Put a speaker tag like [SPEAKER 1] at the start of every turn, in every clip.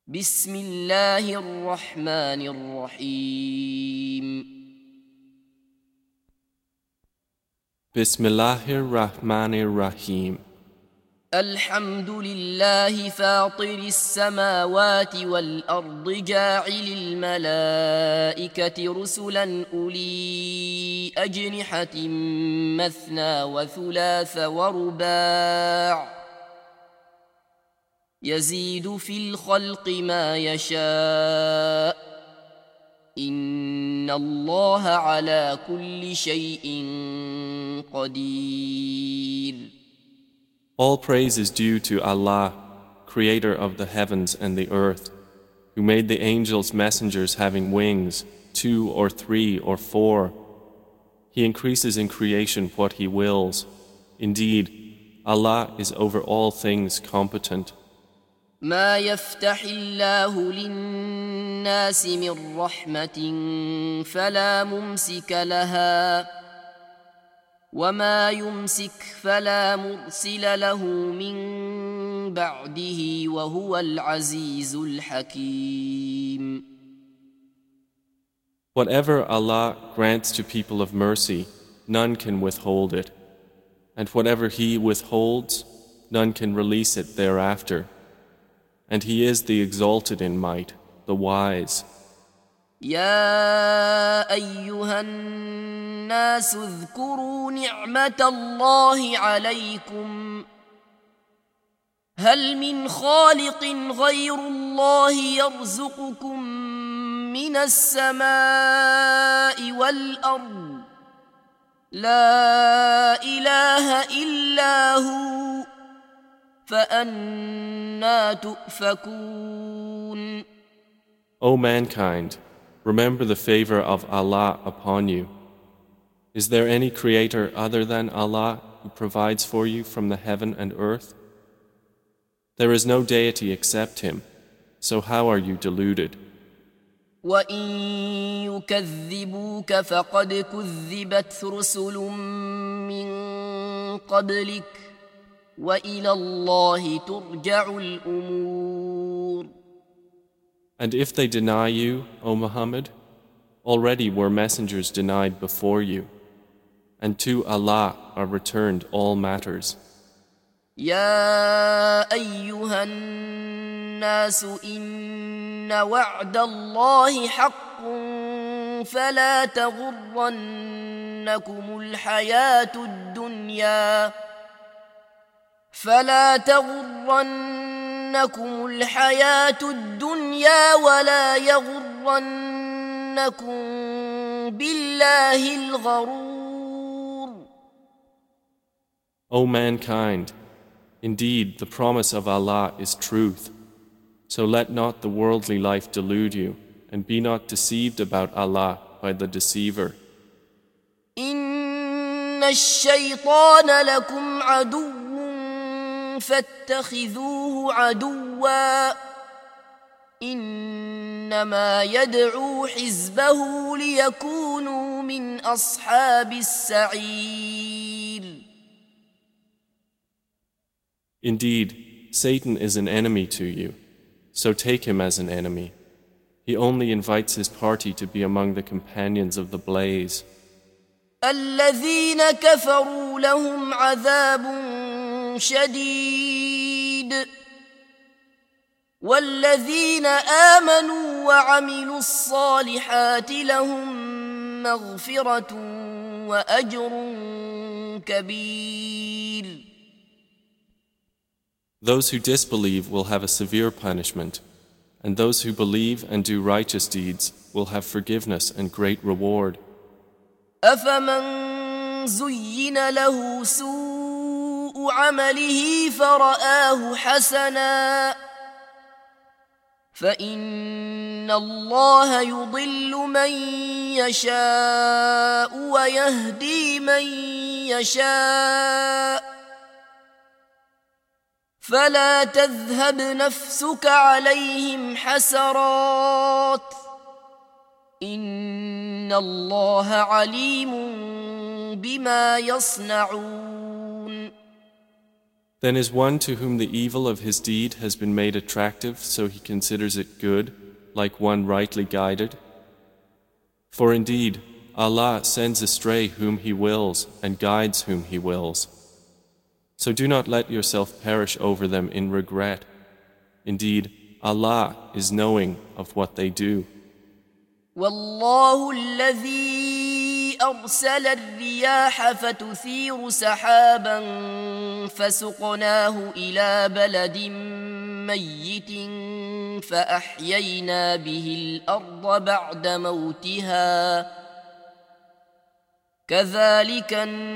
[SPEAKER 1] بسم الله الرحمن الرحيم
[SPEAKER 2] Bismillahir Rahmanir Rahim.
[SPEAKER 1] الحمد لله فاطر السماوات والأرض جاعل الملائكة رسلا أولي أجنحة مثنى وثلاث ورباع يزيد في الخلق ما يشاء إن الله على كل شيء قدير.
[SPEAKER 2] All praise is due to Allah, creator of the heavens and the earth, who made the angels messengers having wings, 2 or 3 or 4. He increases in creation what He wills. Indeed, Allah is over all things competent.
[SPEAKER 1] ما يفتح الله للناس من رحمة فلا ممسك لها وما يمسك فلا مرسل له من بعده وهو العزيز الحكيم.
[SPEAKER 2] Whatever Allah grants to people of mercy, none can withhold it. And whatever He withholds, none can release it thereafter. And He is the exalted in might, the wise.
[SPEAKER 1] يا أيها الناس اذكروا نعمة الله عليكم هل من خالق غير الله يرزقكم من السماء والأرض لا إله إلا هو فأنى تؤفكون.
[SPEAKER 2] O mankind, remember the favor of Allah upon you. Is there any creator other than Allah who provides for you from the heaven and earth? There is no deity except Him, so how are you deluded?
[SPEAKER 1] وَإِن يُكَذِّبُوكَ فَقَدْ كُذِّبَتْ رُسُلٌ مِّن قَبْلِكَ وَإِلَى اللَّهِ تُرْجَعُ الْأُمُورُ.
[SPEAKER 2] And if they deny you, O Muhammad, already were messengers denied before you, and to Allah are returned all matters.
[SPEAKER 1] يا أيها الناس إن وعد الله حق فلا تغرنكم الحياة الدنيا ولا يغرنكم بالله الغرور.
[SPEAKER 2] O mankind, indeed the promise of Allah is truth, so let not the worldly life delude you, and be not deceived about Allah by the deceiver.
[SPEAKER 1] إن الشيطان لكم عدو فاتخذوه عدوا إنما يدعو حزبه ليكونوا من أصحاب السعير.
[SPEAKER 2] Indeed, Satan is an enemy to you, so take him as an enemy. He only invites his party to be among the companions of the blaze.
[SPEAKER 1] الذين كفروا لهم عذاب شديد والذين آمنوا وعملوا الصالحات لهم مغفرة وأجر كبير.
[SPEAKER 2] Those who disbelieve will have a severe punishment, and those who believe and do righteous deeds will have forgiveness and great reward.
[SPEAKER 1] أفمن زين له سوء عمله فرآه حسنا فإن الله يضل من يشاء ويهدي من يشاء فلا تذهب نفسك عليهم حسرات إن الله عليم بما يصنعون.
[SPEAKER 2] Then is one to whom the evil of his deed has been made attractive, so he considers it good, like one rightly guided? For indeed, Allah sends astray whom He wills and guides whom He wills. So do not let yourself perish over them in regret. Indeed, Allah is knowing of what they do.
[SPEAKER 1] والله الذي أرسل الرياح فتثير سحابا فسقناه إلى بلد ميت فأحيينا به الأرض بعد موتها كذلك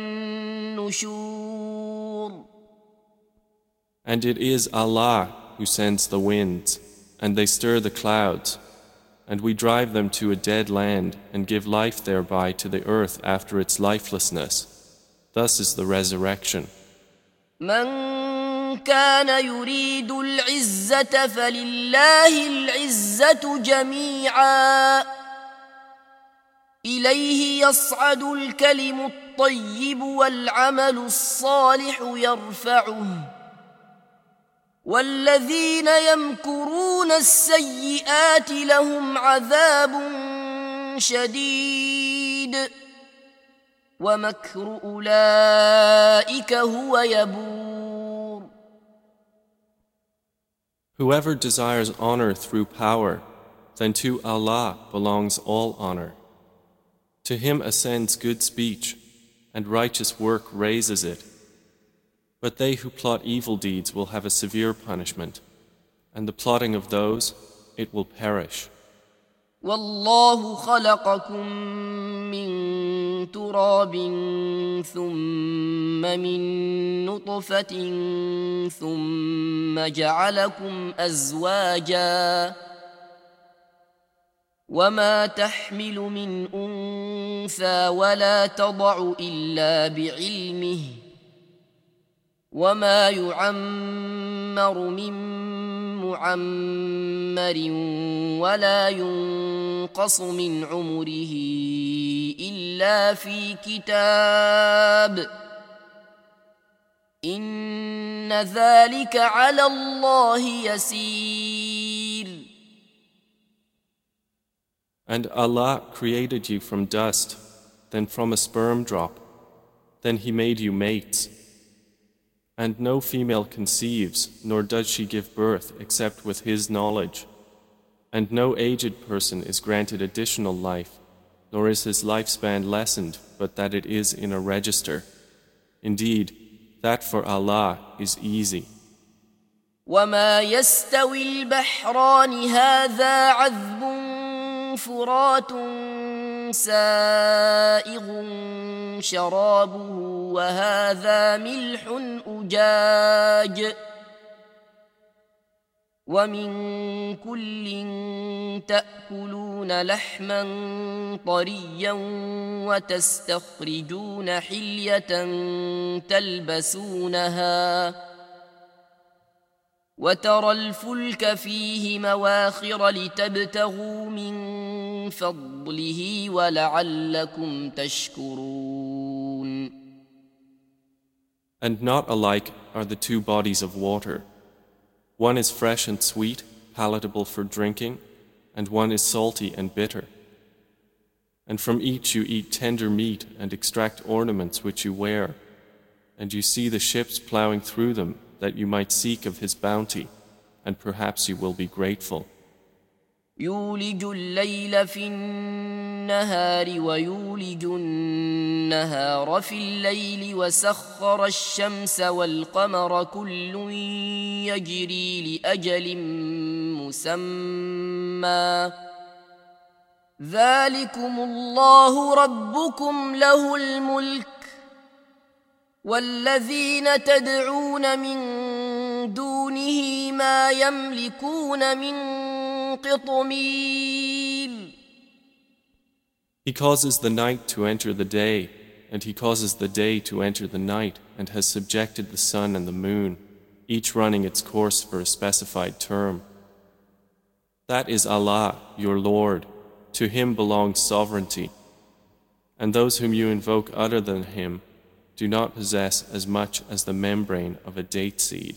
[SPEAKER 1] النشور.
[SPEAKER 2] And it is Allah who sends the winds, and they stir the clouds, and we drive them to a dead land and give life thereby to the earth after its lifelessness. Thus is the resurrection.
[SPEAKER 1] من كان يريد العزة فلله العزة جميعا إليه يصعد الكلم الطيب والعمل الصالح يرفعه والذين يمكرون السيئات لهم عذاب شديد ومكر أولئك هو يبور.
[SPEAKER 2] Whoever desires honor through power, then to Allah belongs all honor. To Him ascends good speech, and righteous work raises it. But they who plot evil deeds will have a severe punishment, and the plotting of those, it will perish.
[SPEAKER 1] والله خلقكم من تراب ثم من نطفة ثم جعلكم أزواجا وما تحمل من أنثى ولا تضع إلا بعلمه وما يعمر من معمر ولا ينقص من عمره إلا في كتاب إن ذلك على الله يسير.
[SPEAKER 2] And Allah created you from dust, then from a sperm drop, then He made you mates. And no female conceives, nor does she give birth except with His knowledge. And no aged person is granted additional life, nor is his lifespan lessened, but that it is in a register. Indeed, that for Allah is easy.
[SPEAKER 1] وما يستوي البحران هذا عذب فرات سائغ شرابه وهذا ملح أجاج ومن كل تأكلون لحما طريا وتستخرجون حلية تلبسونها وترى الفلك فيه مواخر لتبتغوا من فضله ولعلكم تشكرون.
[SPEAKER 2] And not alike are the two bodies of water. One is fresh and sweet, palatable for drinking, and one is salty and bitter. And from each you eat tender meat and extract ornaments which you wear, and you see the ships plowing through them, that you might seek of His bounty, and perhaps you will be grateful.
[SPEAKER 1] يولج الليل في النهار ويولج النهار في الليل وسخر الشمس والقمر كل يجري لأجل مسمى ذلكم الله ربكم له الملك والذين تدعون من دونه ما يملكون من قطمير.
[SPEAKER 2] He causes the night to enter the day, and He causes the day to enter the night, and has subjected the sun and the moon, each running its course for a specified term. That is Allah, your Lord. To Him belongs sovereignty. And those whom you invoke other than Him, do not possess as much as the membrane of a date seed.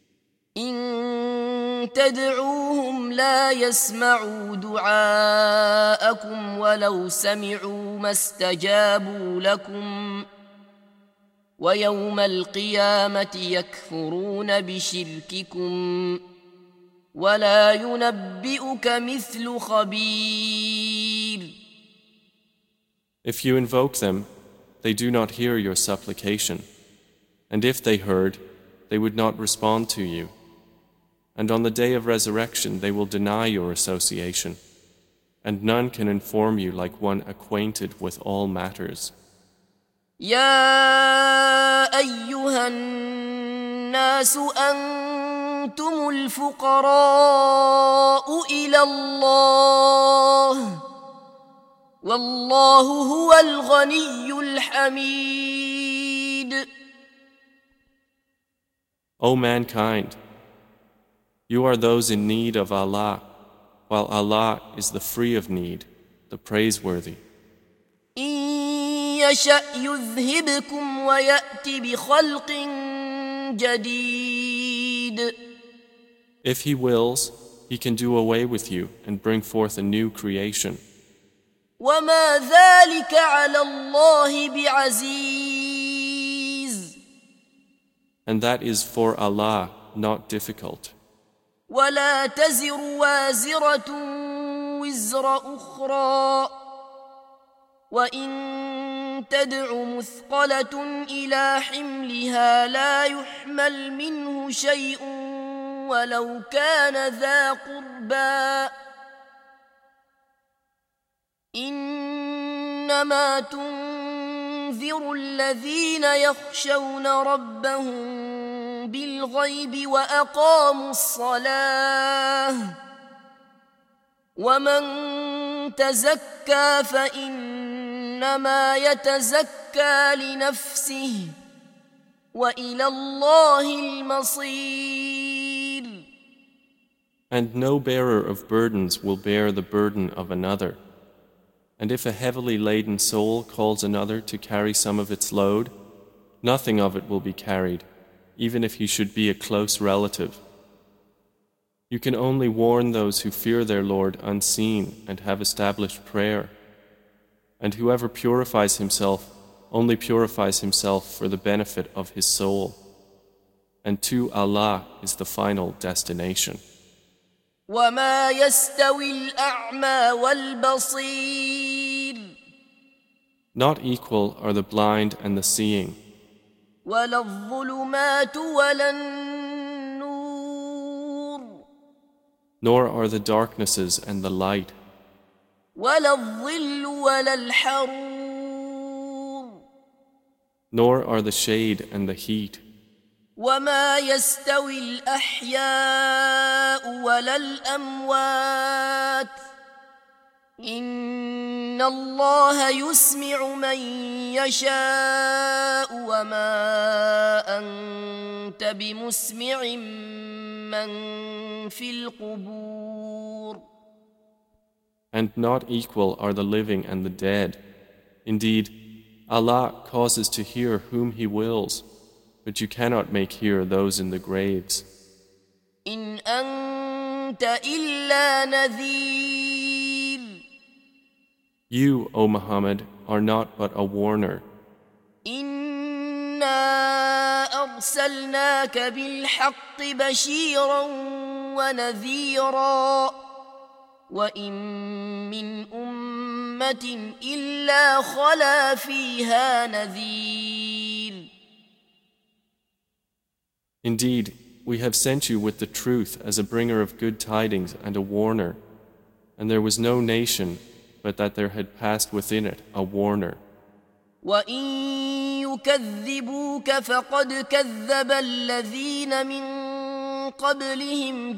[SPEAKER 1] إن تدعوهم لا يسمعوا دعاءكم ولو سمعوا ما استجابوا لكم ويوم القيامة يكفرون بشرككم ولا ينبئك مثل خبير.
[SPEAKER 2] If you invoke them, they do not hear your supplication, and if they heard, they would not respond to you. And on the day of resurrection they will deny your association, and none can inform you like one acquainted with all matters.
[SPEAKER 1] يا أيها الناس أنتم الفقراء إلى الله والله هو الغني الحميد.
[SPEAKER 2] O mankind, you are those in need of Allah, while Allah is the free of need, the praiseworthy.
[SPEAKER 1] إن يشأ يذهبكم ويأتي بخلق جديد.
[SPEAKER 2] If He wills, He can do away with you and bring forth a new creation.
[SPEAKER 1] وما ذلك على الله بعزيز.
[SPEAKER 2] And that is for Allah not difficult.
[SPEAKER 1] ولا تزر وازرة وزر أخرى وإن تدع مثقلة إلى حملها لا يحمل منه شيء ولو كان ذا قربى إنما تنذر الذين يخشون ربهم بالغيب وأقاموا الصلاة ومن تزكى فإنما يتزكى لنفسه وإلى الله المصير.
[SPEAKER 2] And no bearer of burdens will bear the burden of another. And if a heavily laden soul calls another to carry some of its load, nothing of it will be carried, even if he should be a close relative. You can only warn those who fear their Lord unseen and have established prayer. And whoever purifies himself only purifies himself for the benefit of his soul. And to Allah is the final destination.
[SPEAKER 1] وما يستوي الأعمى والبصير.
[SPEAKER 2] Not equal are the blind and the seeing.
[SPEAKER 1] ولا الظلمات ولا النور.
[SPEAKER 2] Nor are the darknesses and the light.
[SPEAKER 1] ولا الظل ولا الحرور.
[SPEAKER 2] Nor are the shade and the heat.
[SPEAKER 1] وما يستوي الأحياء ولا الأموات إن الله يسمع من يشاء وما أنت بمسمع من في القبور.
[SPEAKER 2] And not equal are the living and the dead. Indeed, Allah causes to hear whom He wills, but you cannot make hear those in the graves.
[SPEAKER 1] إن أنت إلا نذير.
[SPEAKER 2] You, O Muhammad, are not but a warner.
[SPEAKER 1] إنا أرسلناك بالحق بشيرا ونذيرا وإن من أمة إلا خلا فيها نذير.
[SPEAKER 2] Indeed, we have sent you with the truth as a bringer of good tidings and a warner, and there was no nation but that there had passed within it a warner.
[SPEAKER 1] وإن يكذبوك فقد كذب الذين من قبلهم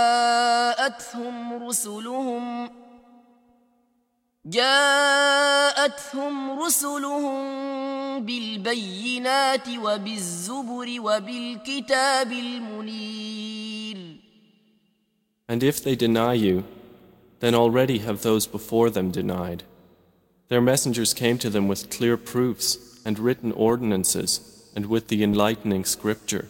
[SPEAKER 1] جاءتهم رسلهم بالبينات وبالزبر وبالكتاب المنير.
[SPEAKER 2] And if they deny you, then already have those before them denied. Their messengers came to them with clear proofs and written ordinances and with the enlightening scripture.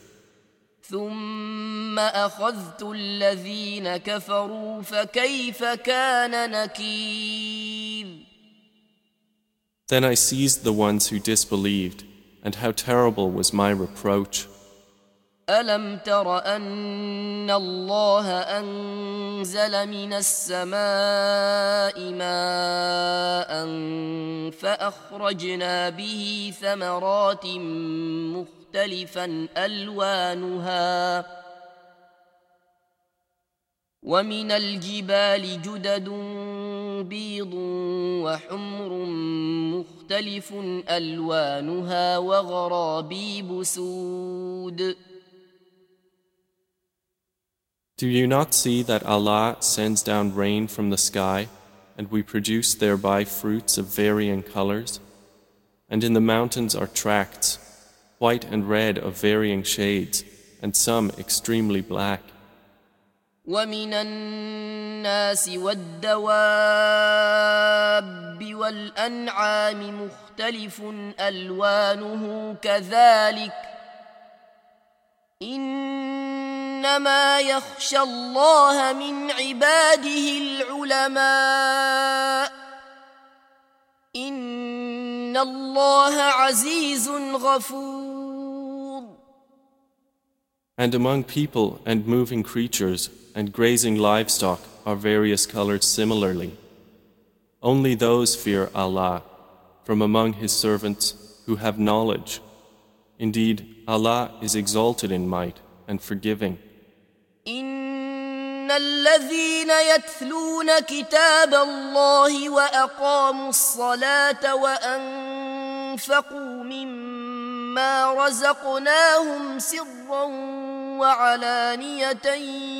[SPEAKER 1] ثم أخذت الذين كفروا فكيف كان نكير.
[SPEAKER 2] Then I seized the ones who disbelieved, and how terrible was my reproach.
[SPEAKER 1] ألم تر أن الله أنزل من السماء ماء فأخرجنا به ثمرات مختلفا ألوانها ومن الجبال جدد بيض وحمر مختلف ألوانها وغرابيب سود.
[SPEAKER 2] Do you not see that Allah sends down rain from the sky, and we produce thereby fruits of varying colors? And in the mountains are tracts, white and red of varying shades, and some extremely black.
[SPEAKER 1] ومن الناس والدواب والأنعام مختلف ألوانه كذلك إنما يخشى الله من عباده العلماء إن الله عزيز غفور.
[SPEAKER 2] And among people and moving creatures and grazing livestock are various colors similarly. Only those fear Allah from among His servants who have knowledge. Indeed, Allah is exalted in might and forgiving.
[SPEAKER 1] إن الذين يتلون كتاب الله وأقاموا الصلاة وأنفقوا مما رزقناهم سرا وعلانية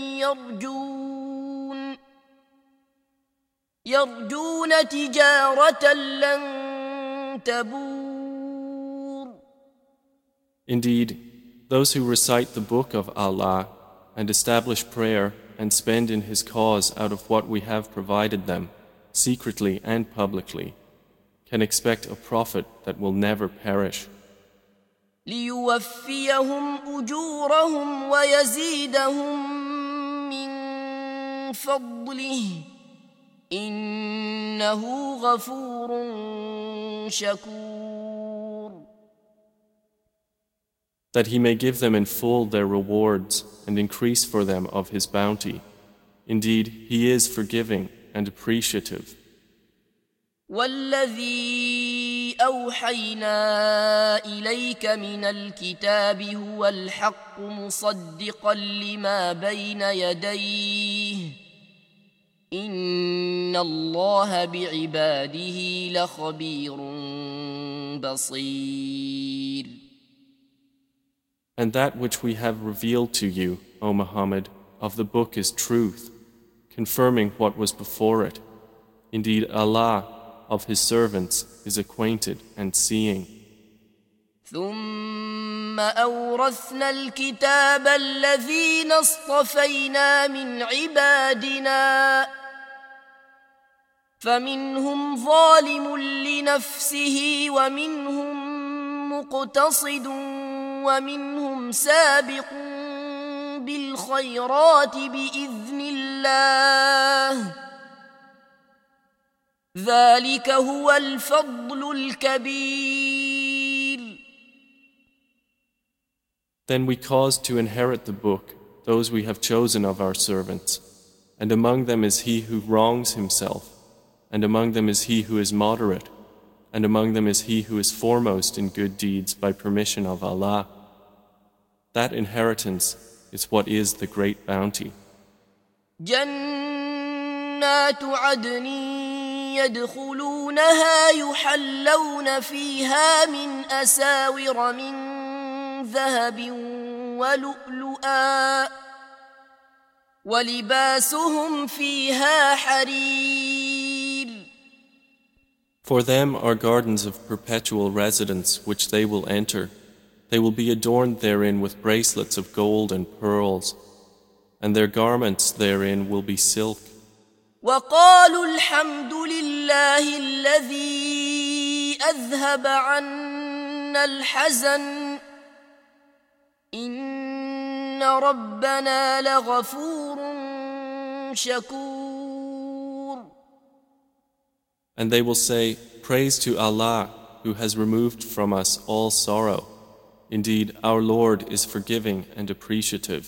[SPEAKER 1] يرجون تجارة لن تبور.
[SPEAKER 2] Indeed, those who recite the book of Allah and establish prayer and spend in His cause out of what we have provided them, secretly and publicly, can expect a profit that will never perish.
[SPEAKER 1] ليوفيهم أجورهم ويزيدهم من فضله إنه غفور شكور.
[SPEAKER 2] That He may give them in full their rewards and increase for them of His bounty. Indeed, He is forgiving and appreciative.
[SPEAKER 1] والذي أوحينا إليك من الكتاب هو الحق مصدقا لما بين يديه إن الله بعباده لخبير بصير.
[SPEAKER 2] And that which we have revealed to you, O Muhammad, of the book is truth, confirming what was before it. Indeed, Allah of His servants is acquainted and seeing.
[SPEAKER 1] ثم أورثنا الكتاب الذين اصطفينا من عبادنا فمنهم ظالم لنفسه ومنهم مقتصد ومنهم سابق بالخيرات بإذن الله ذلك هو الفضل الكبير.
[SPEAKER 2] Then we caused to inherit the book those we have chosen of our servants, and among them is he who wrongs himself, and among them is he who is moderate, and among them is he who is foremost in good deeds by permission of Allah. That inheritance is what is the great bounty.
[SPEAKER 1] جنات عدن يدخلونها يحلون فيها من أساور من ذهب ولؤلؤا ولباسهم فيها حرير.
[SPEAKER 2] For them are gardens of perpetual residence which they will enter. They will be adorned therein with bracelets of gold and pearls, and their garments therein will be silk.
[SPEAKER 1] وقالوا الحمد لله الذي أذهب عنا الحزن إن ربنا لغفور شكور.
[SPEAKER 2] And they will say, Praise to Allah, who has removed from us all sorrow. Indeed, our Lord is forgiving and appreciative.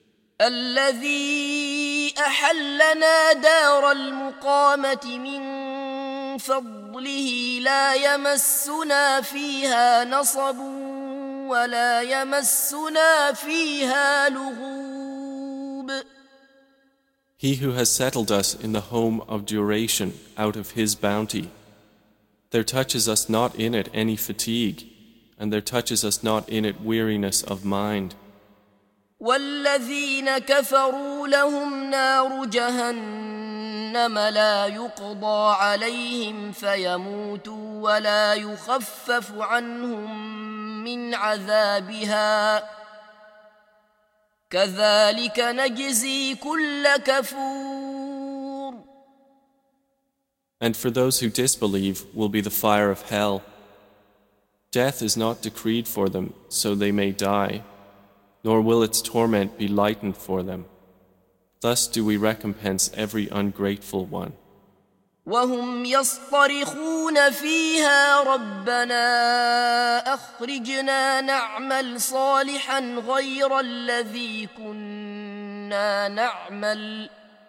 [SPEAKER 1] الذي أحلنا دار المقامة من فضله لا يمسنا فيها نصب ولا يمسنا فيها لغوب.
[SPEAKER 2] He who has settled us in the home of duration out of His bounty, there touches us not in it any fatigue, and there touches us not in it weariness of mind.
[SPEAKER 1] والذين كفروا لهم نار جهنم لا يقضى عليهم فيموتوا ولا يخفف عنهم من عذابها كذلك نجزي كل كفور.
[SPEAKER 2] And for those who disbelieve will be the fire of hell. Death is not decreed for them, so they may die, nor will its torment be lightened for them. Thus do we recompense every ungrateful one.
[SPEAKER 1] وهم يصطرخون فيها ربنا أخرجنا نعمل صالحا غير الذي كنا نعمل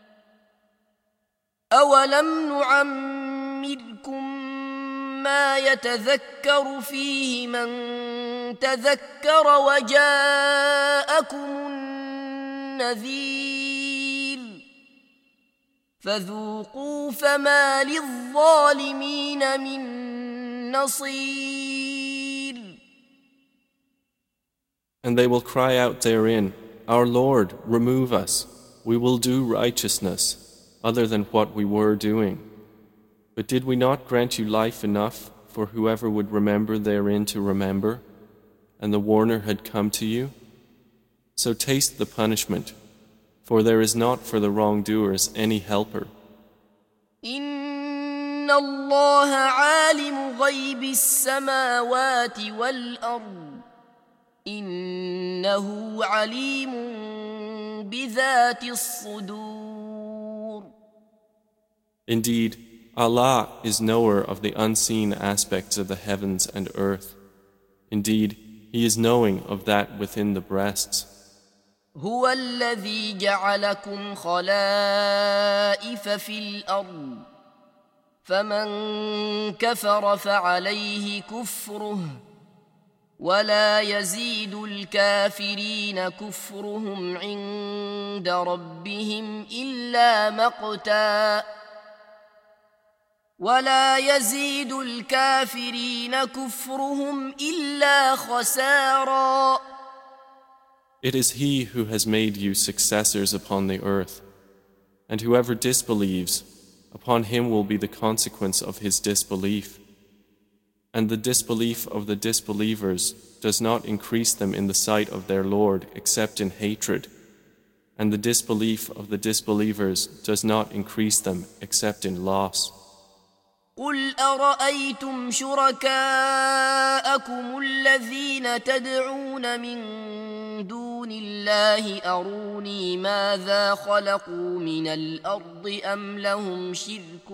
[SPEAKER 1] أولم نعمركم ما يتذكر فيه من تذكر وجاءكم النذير فذوقوا فما للظالمين من نصير.
[SPEAKER 2] And they will cry out therein, Our Lord, remove us. We will do righteousness, other than what we were doing. But did we not grant you life enough for whoever would remember therein to remember, and the warner had come to you? So taste the punishment, for there is not for the wrongdoers any helper.
[SPEAKER 1] إن الله عالم غيب السماوات والأرض إنه عليم بذات الصدور.
[SPEAKER 2] Indeed, Allah is knower of the unseen aspects of the heavens and earth. Indeed, He is knowing of that within the breasts.
[SPEAKER 1] هو الذي جعلكم خلائف في الأرض فمن كفر فعليه كفره ولا يزيد الكافرين كفرهم عند ربهم إلا مقتا ولا يزيد الكافرين كفرهم إلا خسارا.
[SPEAKER 2] It is He who has made you successors upon the earth, and whoever disbelieves, upon him will be the consequence of his disbelief. And the disbelief of the disbelievers does not increase them in the sight of their Lord except in hatred, and the disbelief of the disbelievers does not increase them except in loss.
[SPEAKER 1] قل أرأيتم شركاءكم الذين تدعون من دون الله أروني ماذا خلقوا من الأرض أم لهم شرك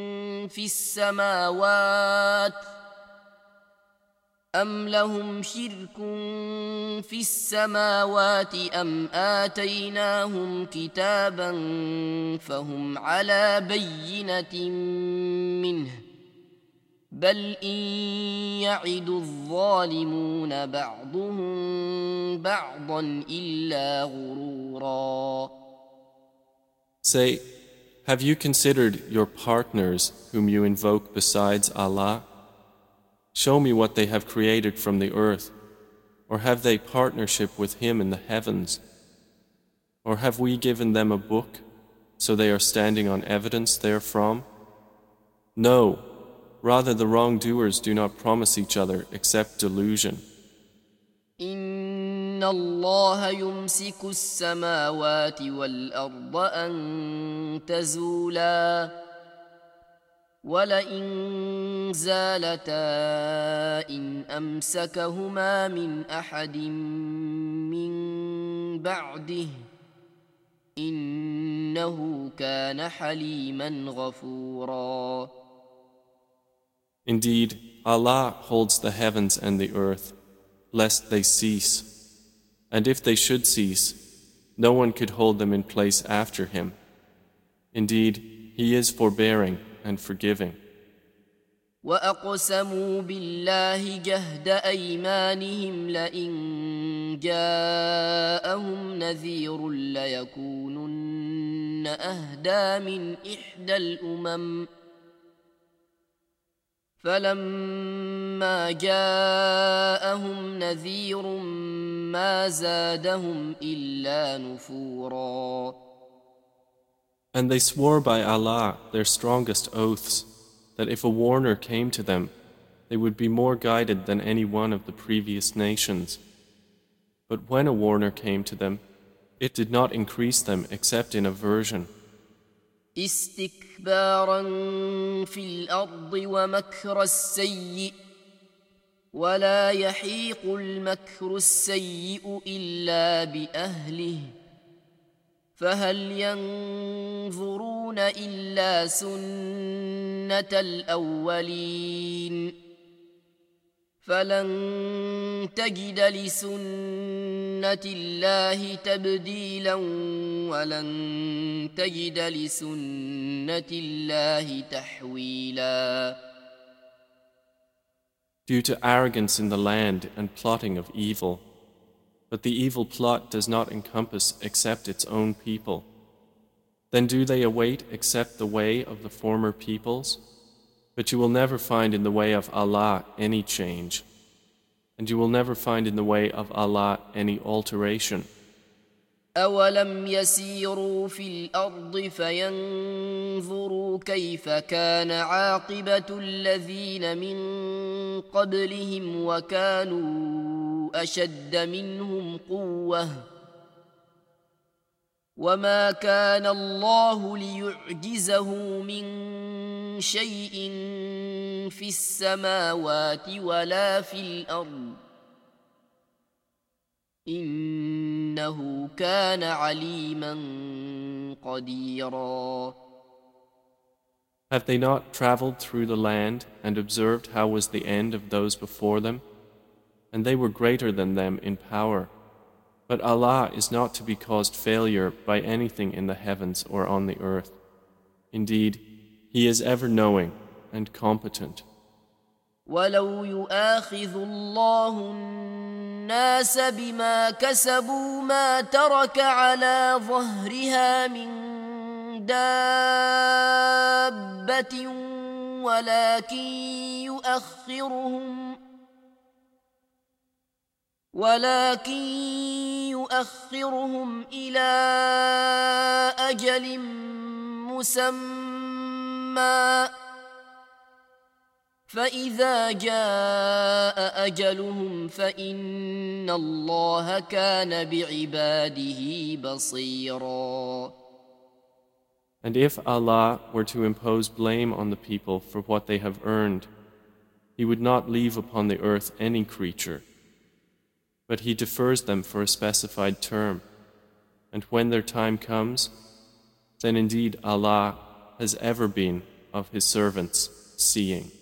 [SPEAKER 1] في السماوات أم آتيناهم كتابا فهم على بينة منه بل إن يعد الظالمون بعضهم بعضا إلا غرورا.
[SPEAKER 2] Say, have you considered your partners whom you invoke besides Allah? Show me what they have created from the earth, or have they partnership with Him in the heavens? Or have we given them a book, so they are standing on evidence therefrom? No, rather the wrongdoers do not promise each other except delusion.
[SPEAKER 1] إن الله يمسك السماوات والأرض أن تزولا ولئن زالتا إن أمسكهما من أحد من بعده إنه كان حليما غفورا.
[SPEAKER 2] Indeed, Allah holds the heavens and the earth, lest they cease. And if they should cease, no one could hold them in place after Him. Indeed, He is forbearing and forgiving.
[SPEAKER 1] وأقسموا بالله جهد أيمانهم لئن جاءهم نذير ليكونن أهدى من إحدى الأمم فلما جاءهم نذير ما زادهم إلا نفورا.
[SPEAKER 2] And they swore by Allah their strongest oaths that if a warner came to them, they would be more guided than any one of the previous nations. But when a warner came to them, it did not increase them except in aversion.
[SPEAKER 1] استكبارا في الأرض ومكر السيء ولا يحيق المكر السيء إلا بأهله فهل ينظرون إلا سنة الأولين فلن تجد لسنة الله تبديلا ولن تجد لسنة الله تحويلا.
[SPEAKER 2] Due to arrogance in the land and plotting of evil, but the evil plot does not encompass except its own people. Then do they await except the way of the former peoples? But you will never find in the way of Allah any change, and you will never find in the way of Allah any alteration.
[SPEAKER 1] أولم يسيروا في الأرض فينظروا كيف كان عاقبة الذين من قبلهم وكانوا أشد منهم قوة وما كان الله ليعجزه من شيء في السماوات ولا في الأرض إنه كان عليما قديرا.
[SPEAKER 2] Have they not traveled through the land and observed how was the end of those before them? And they were greater than them in power. But Allah is not to be caused failure by anything in the heavens or on the earth. Indeed, He is ever knowing and competent.
[SPEAKER 1] ولو يؤاخذ الله الناس بما كسبوا ما ترك على ظهرها من دابة ولكن يؤخرهم إلى أجل مسمى فإذا جاء أجلهم فإن الله كان بعباده بصيرا.
[SPEAKER 2] And if Allah were to impose blame on the people for what they have earned, He would not leave upon the earth any creature, but He defers them for a specified term, and when their time comes, then indeed Allah has ever been of His servants seeing.